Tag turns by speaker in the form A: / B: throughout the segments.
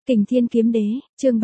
A: Kình Thiên Kiếm Đế, chương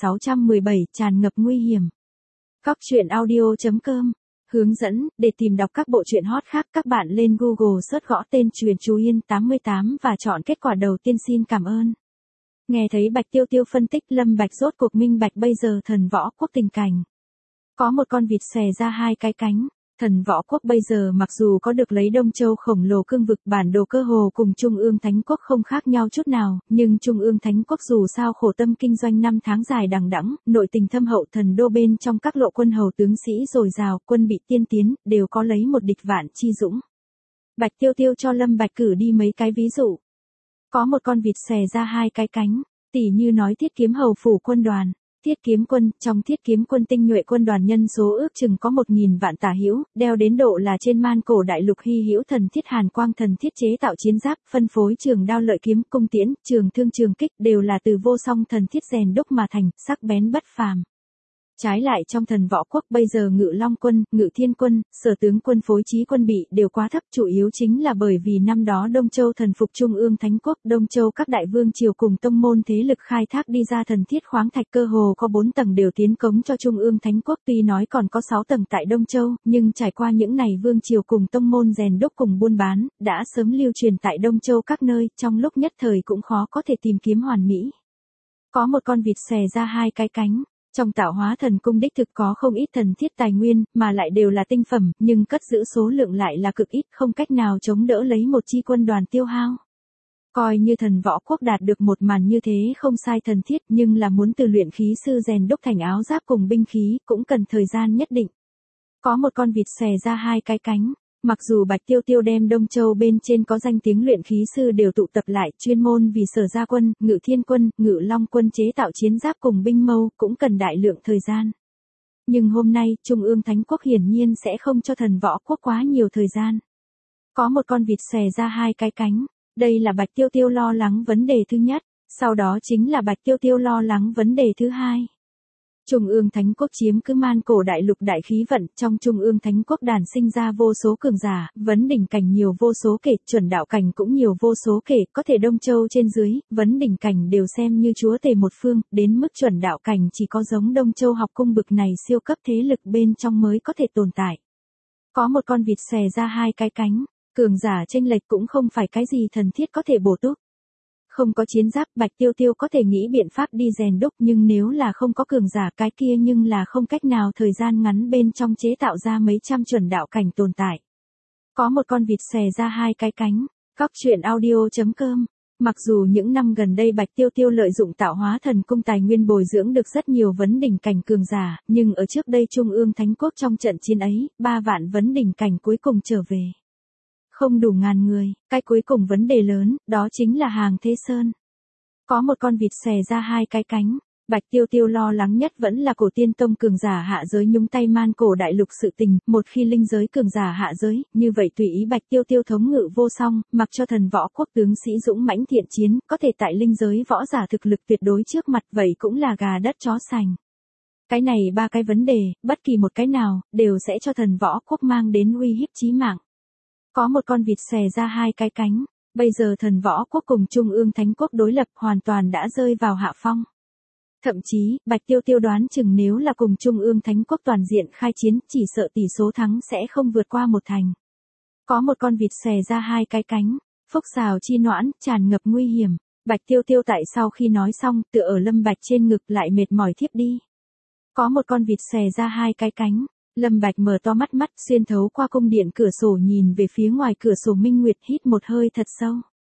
A: 3617, tràn ngập nguy hiểm. Cóc truyện audio.com. Hướng dẫn, để tìm đọc các bộ truyện hot khác các bạn lên Google search gõ tên Truyện Chú Yên 88 và chọn kết quả đầu tiên xin cảm ơn. Nghe thấy Bạch Tiêu Tiêu phân tích Lâm Bạch rốt cuộc minh bạch bây giờ thần võ quốc tình cảnh. Có một con vịt xòe ra hai cái cánh. Thần võ quốc bây giờ mặc dù có được lấy Đông Châu khổng lồ cương vực bản đồ cơ hồ cùng Trung ương Thánh quốc không khác nhau chút nào, nhưng Trung ương Thánh quốc dù sao khổ tâm kinh doanh 5 tháng dài đằng đẵng, nội tình thâm hậu thần đô bên trong các lộ quân hầu tướng sĩ dồi dào, quân bị tiên tiến, đều có lấy một địch vạn chi dũng. Bạch Tiêu Tiêu cho Lâm Bạch cử đi mấy cái ví dụ. Có một con vịt xòe ra hai cái cánh, tỉ như nói Thiết Kiếm hầu phủ quân đoàn. Thiết Kiếm quân, trong Thiết Kiếm quân tinh nhuệ quân đoàn nhân số ước chừng có 1.000 vạn tả hữu, đeo đến độ là trên man cổ đại lục hy hữu thần thiết hàn quang thần thiết chế tạo chiến giáp, phân phối trường đao lợi kiếm, cung tiễn, trường thương trường kích đều là từ vô song thần thiết rèn đúc mà thành, sắc bén bất phàm. Trái lại trong thần võ quốc bây giờ Ngự Long quân, Ngự Thiên quân, Sở tướng quân phối trí quân bị đều quá thấp, chủ yếu chính là bởi vì năm đó Đông Châu thần phục Trung ương Thánh quốc, Đông Châu các đại vương triều cùng tông môn thế lực khai thác đi ra thần thiết khoáng thạch cơ hồ có 4 tầng đều tiến cống cho Trung ương Thánh quốc, tuy nói còn có 6 tầng tại Đông Châu, nhưng trải qua những này vương triều cùng tông môn rèn đúc cùng buôn bán, đã sớm lưu truyền tại Đông Châu các nơi, trong lúc nhất thời cũng khó có thể tìm kiếm hoàn mỹ. Có một con vịt xòe ra hai cái cánh. Trong tạo hóa thần cung đích thực có không ít thần thiết tài nguyên, mà lại đều là tinh phẩm, nhưng cất giữ số lượng lại là cực ít, không cách nào chống đỡ lấy một chi quân đoàn tiêu hao. Coi như thần võ quốc đạt được một màn như thế không sai thần thiết, nhưng là muốn từ luyện khí sư rèn đúc thành áo giáp cùng binh khí, cũng cần thời gian nhất định. Có một con vịt xòe ra hai cái cánh. Mặc dù Bạch Tiêu Tiêu đem Đông Châu bên trên có danh tiếng luyện khí sư đều tụ tập lại, chuyên môn vì Sở Gia quân, Ngự Thiên quân, Ngự Long quân chế tạo chiến giáp cùng binh mâu, cũng cần đại lượng thời gian. Nhưng hôm nay, Trung ương Thánh quốc hiển nhiên sẽ không cho thần võ quốc quá nhiều thời gian. Có một con vịt xòe ra hai cái cánh, đây là Bạch Tiêu Tiêu lo lắng vấn đề thứ nhất, sau đó chính là Bạch Tiêu Tiêu lo lắng vấn đề thứ hai. Trung ương Thánh quốc chiếm cứ man cổ đại lục đại khí vận, trong Trung ương Thánh quốc đàn sinh ra vô số cường giả, vấn đỉnh cảnh nhiều vô số kể, chuẩn đạo cảnh cũng nhiều vô số kể, có thể Đông Châu trên dưới, vấn đỉnh cảnh đều xem như chúa tể một phương, đến mức chuẩn đạo cảnh chỉ có giống Đông Châu học cung bực này siêu cấp thế lực bên trong mới có thể tồn tại. Có một con vịt xòe ra hai cái cánh, cường giả chênh lệch cũng không phải cái gì thần thiết có thể bổ túc. Không có chiến giáp, Bạch Tiêu Tiêu có thể nghĩ biện pháp đi rèn đúc, nhưng nếu là không có cường giả cái kia nhưng là không cách nào thời gian ngắn bên trong chế tạo ra mấy trăm chuẩn đạo cảnh tồn tại. Có một con vịt xòe ra hai cái cánh. Cóc truyện audio.com. Mặc dù những năm gần đây Bạch Tiêu Tiêu lợi dụng tạo hóa thần cung tài nguyên bồi dưỡng được rất nhiều vấn đỉnh cảnh cường giả, nhưng ở trước đây Trung ương Thánh quốc trong trận chiến ấy, 3 vạn vấn đỉnh cảnh cuối cùng trở về. Không đủ ngàn người, cái cuối cùng vấn đề lớn, đó chính là Hàng Thế Sơn. Có một con vịt xòe ra hai cái cánh, Bạch Tiêu Tiêu lo lắng nhất vẫn là cổ tiên tông cường giả hạ giới nhúng tay man cổ đại lục sự tình, một khi linh giới cường giả hạ giới, như vậy tùy ý Bạch Tiêu Tiêu thống ngự vô song, mặc cho thần võ quốc tướng sĩ dũng mãnh thiện chiến, có thể tại linh giới võ giả thực lực tuyệt đối trước mặt, vậy cũng là gà đất chó sành. Cái này ba cái vấn đề, bất kỳ một cái nào, đều sẽ cho thần võ quốc mang đến uy hiếp chí mạng. Có một con vịt xòe ra hai cái cánh, bây giờ thần võ quốc cùng Trung ương Thánh quốc đối lập hoàn toàn đã rơi vào hạ phong. Thậm chí, Bạch Tiêu Tiêu đoán chừng nếu là cùng Trung ương Thánh quốc toàn diện khai chiến, chỉ sợ tỷ số thắng sẽ không vượt qua 1 thành. Có một con vịt xòe ra hai cái cánh, phúc xào chi noãn, tràn ngập nguy hiểm. Bạch Tiêu Tiêu tại sau khi nói xong, tựa ở Lâm Bạch trên ngực lại mệt mỏi thiếp đi. Có một con vịt xòe ra hai cái cánh. Lâm Bạch mở to mắt xuyên thấu qua cung điện cửa sổ nhìn về phía ngoài cửa sổ minh nguyệt, hít một hơi thật sâu.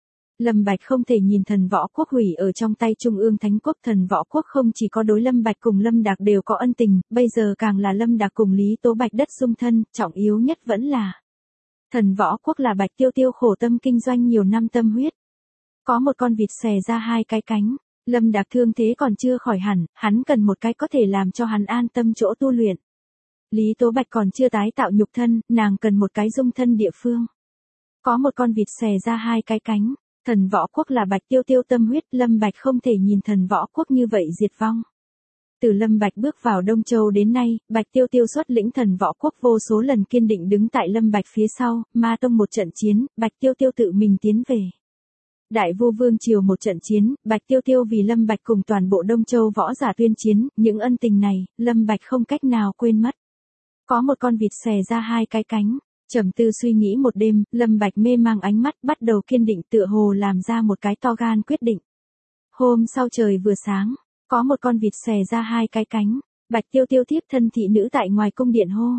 A: Lâm Bạch không thể nhìn thần võ quốc hủy ở trong tay Trung ương Thánh quốc, thần võ quốc không chỉ có đối Lâm Bạch cùng Lâm Đạc đều có ân tình, bây giờ càng là Lâm Đạc cùng Lý Tố Bạch đất dung thân, trọng yếu nhất vẫn là thần võ quốc là Bạch Tiêu Tiêu khổ tâm kinh doanh nhiều năm tâm huyết. Có một con vịt xòe ra hai cái cánh, Lâm Đạc thương thế còn chưa khỏi hẳn, hắn cần một cái có thể làm cho hắn an tâm chỗ tu luyện. Lý Tố Bạch còn chưa tái tạo nhục thân, nàng cần một cái dung thân địa phương. Có một con vịt xòe ra hai cái cánh, thần võ quốc là Bạch Tiêu Tiêu tâm huyết, Lâm Bạch không thể nhìn thần võ quốc như vậy diệt vong. Từ Lâm Bạch bước vào Đông Châu đến nay, Bạch Tiêu Tiêu xuất lĩnh thần võ quốc vô số lần kiên định đứng tại Lâm Bạch phía sau, Ma Tông một trận chiến, Bạch Tiêu Tiêu tự mình tiến về. Đại Vu Vương triều một trận chiến, Bạch Tiêu Tiêu vì Lâm Bạch cùng toàn bộ Đông Châu võ giả tuyên chiến, những ân tình này, Lâm Bạch không cách nào quên mất. Có một con vịt xòe ra hai cái cánh, trầm tư suy nghĩ một đêm, Lâm Bạch mê mang ánh mắt bắt đầu kiên định tựa hồ làm ra một cái to gan quyết định. Hôm sau trời vừa sáng, có một con vịt xòe ra hai cái cánh, Bạch Tiêu Tiêu tiếp thân thị nữ tại ngoài cung điện hô.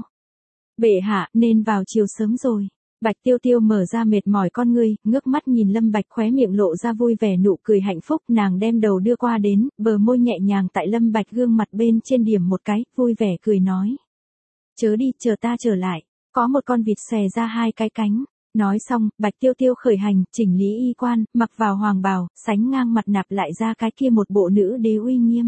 A: Bệ hạ, nên vào chiều sớm rồi. Bạch Tiêu Tiêu mở ra mệt mỏi con ngươi, ngước mắt nhìn Lâm Bạch khóe miệng lộ ra vui vẻ nụ cười hạnh phúc, nàng đem đầu đưa qua đến, bờ môi nhẹ nhàng tại Lâm Bạch gương mặt bên trên điểm một cái, vui vẻ cười nói. Chớ đi, chờ ta trở lại. Có một con vịt xòe ra hai cái cánh. Nói xong, Bạch Tiêu Tiêu khởi hành, chỉnh lý y quan, mặc vào hoàng bào, sánh ngang mặt nạp lại ra cái kia một bộ nữ đế uy nghiêm.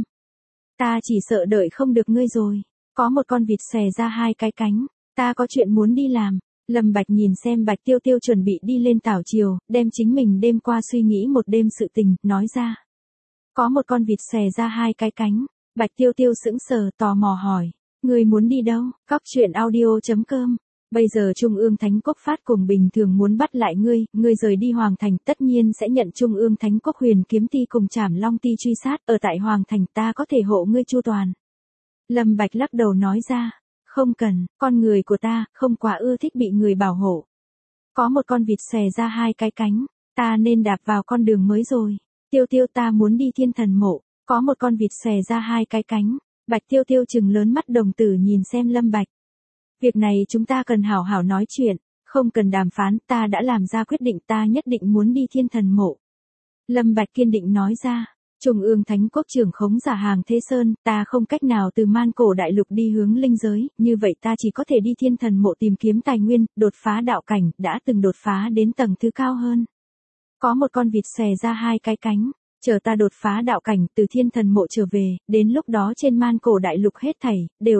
A: Ta chỉ sợ đợi không được ngươi rồi. Có một con vịt xòe ra hai cái cánh. Ta có chuyện muốn đi làm. Lâm Bạch nhìn xem Bạch Tiêu Tiêu chuẩn bị đi lên tảo triều, đem chính mình đêm qua suy nghĩ một đêm sự tình, nói ra. Có một con vịt xòe ra hai cái cánh. Bạch Tiêu Tiêu sững sờ tò mò hỏi. Ngươi muốn đi đâu? Cóc truyện audio.com. Bây giờ Trung ương Thánh Quốc phát cùng bình thường muốn bắt lại ngươi rời đi Hoàng Thành tất nhiên sẽ nhận Trung ương Thánh Quốc huyền kiếm ti cùng Trảm Long ti truy sát, ở tại Hoàng Thành ta có thể hộ ngươi chu toàn. Lâm Bạch lắc đầu nói ra, không cần, con người của ta, không quá ưa thích bị người bảo hộ. Có một con vịt xòe ra hai cái cánh, ta nên đạp vào con đường mới rồi. Tiêu Tiêu ta muốn đi Thiên Thần Mộ, có một con vịt xòe ra hai cái cánh, Bạch Tiêu Tiêu trừng lớn mắt đồng tử nhìn xem Lâm Bạch. Việc này chúng ta cần hảo hảo nói chuyện, không cần đàm phán, ta đã làm ra quyết định ta nhất định muốn đi Thiên Thần Mộ. Lâm Bạch kiên định nói ra, Trung ương Thánh Quốc trưởng khống giả hàng Thế Sơn, ta không cách nào từ man cổ đại lục đi hướng linh giới, như vậy ta chỉ có thể đi Thiên Thần Mộ tìm kiếm tài nguyên, đột phá đạo cảnh, đã từng đột phá đến tầng thứ cao hơn. Có một con vịt xòe ra hai cái cánh, chờ ta đột phá đạo cảnh từ Thiên Thần Mộ trở về, đến lúc đó trên man cổ đại lục hết thảy,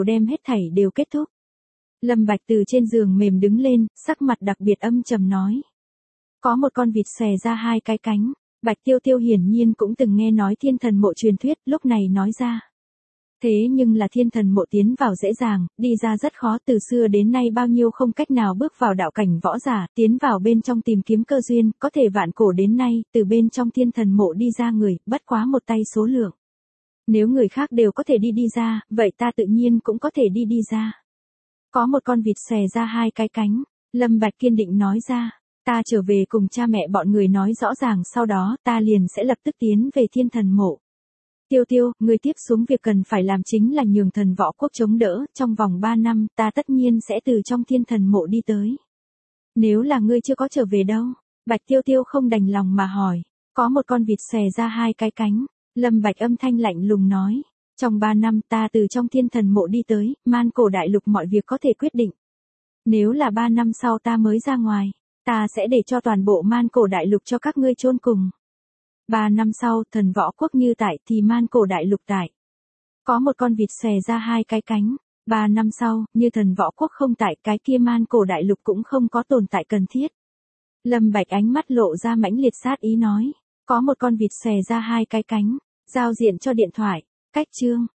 A: đều kết thúc. Lâm Bạch từ trên giường mềm đứng lên, sắc mặt đặc biệt âm trầm nói. Có một con vịt xòe ra hai cái cánh, Bạch Tiêu Tiêu hiển nhiên cũng từng nghe nói Thiên Thần Mộ truyền thuyết, lúc này nói ra. Thế nhưng là Thiên Thần Mộ tiến vào dễ dàng, đi ra rất khó, từ xưa đến nay bao nhiêu không cách nào bước vào đạo cảnh võ giả, tiến vào bên trong tìm kiếm cơ duyên, có thể vạn cổ đến nay, từ bên trong Thiên Thần Mộ đi ra người, bất quá một tay số lượng. Nếu người khác đều có thể đi ra, vậy ta tự nhiên cũng có thể đi ra. Có một con vịt xòe ra hai cái cánh, Lâm Bạch kiên định nói ra, ta trở về cùng cha mẹ bọn người nói rõ ràng sau đó ta liền sẽ lập tức tiến về Thiên Thần Mộ. Tiêu Tiêu, người tiếp xuống việc cần phải làm chính là nhường Thần Võ Quốc chống đỡ, trong vòng 3 năm ta tất nhiên sẽ từ trong Thiên Thần Mộ đi tới. Nếu là ngươi chưa có trở về đâu? Bạch Tiêu Tiêu không đành lòng mà hỏi, có một con vịt xòe ra hai cái cánh, Lâm Bạch âm thanh lạnh lùng nói. Trong 3 năm ta từ trong Thiên Thần Mộ đi tới, man cổ đại lục mọi việc có thể quyết định. Nếu là 3 năm sau ta mới ra ngoài, ta sẽ để cho toàn bộ man cổ đại lục cho các ngươi chôn cùng. 3 năm sau, Thần Võ Quốc như tại thì man cổ đại lục tại. Có một con vịt xòe ra hai cái cánh, 3 năm sau, như Thần Võ Quốc không tại, cái kia man cổ đại lục cũng không có tồn tại cần thiết. Lâm Bạch ánh mắt lộ ra mãnh liệt sát ý nói, có một con vịt xòe ra hai cái cánh, giao diện cho điện thoại. Cách chương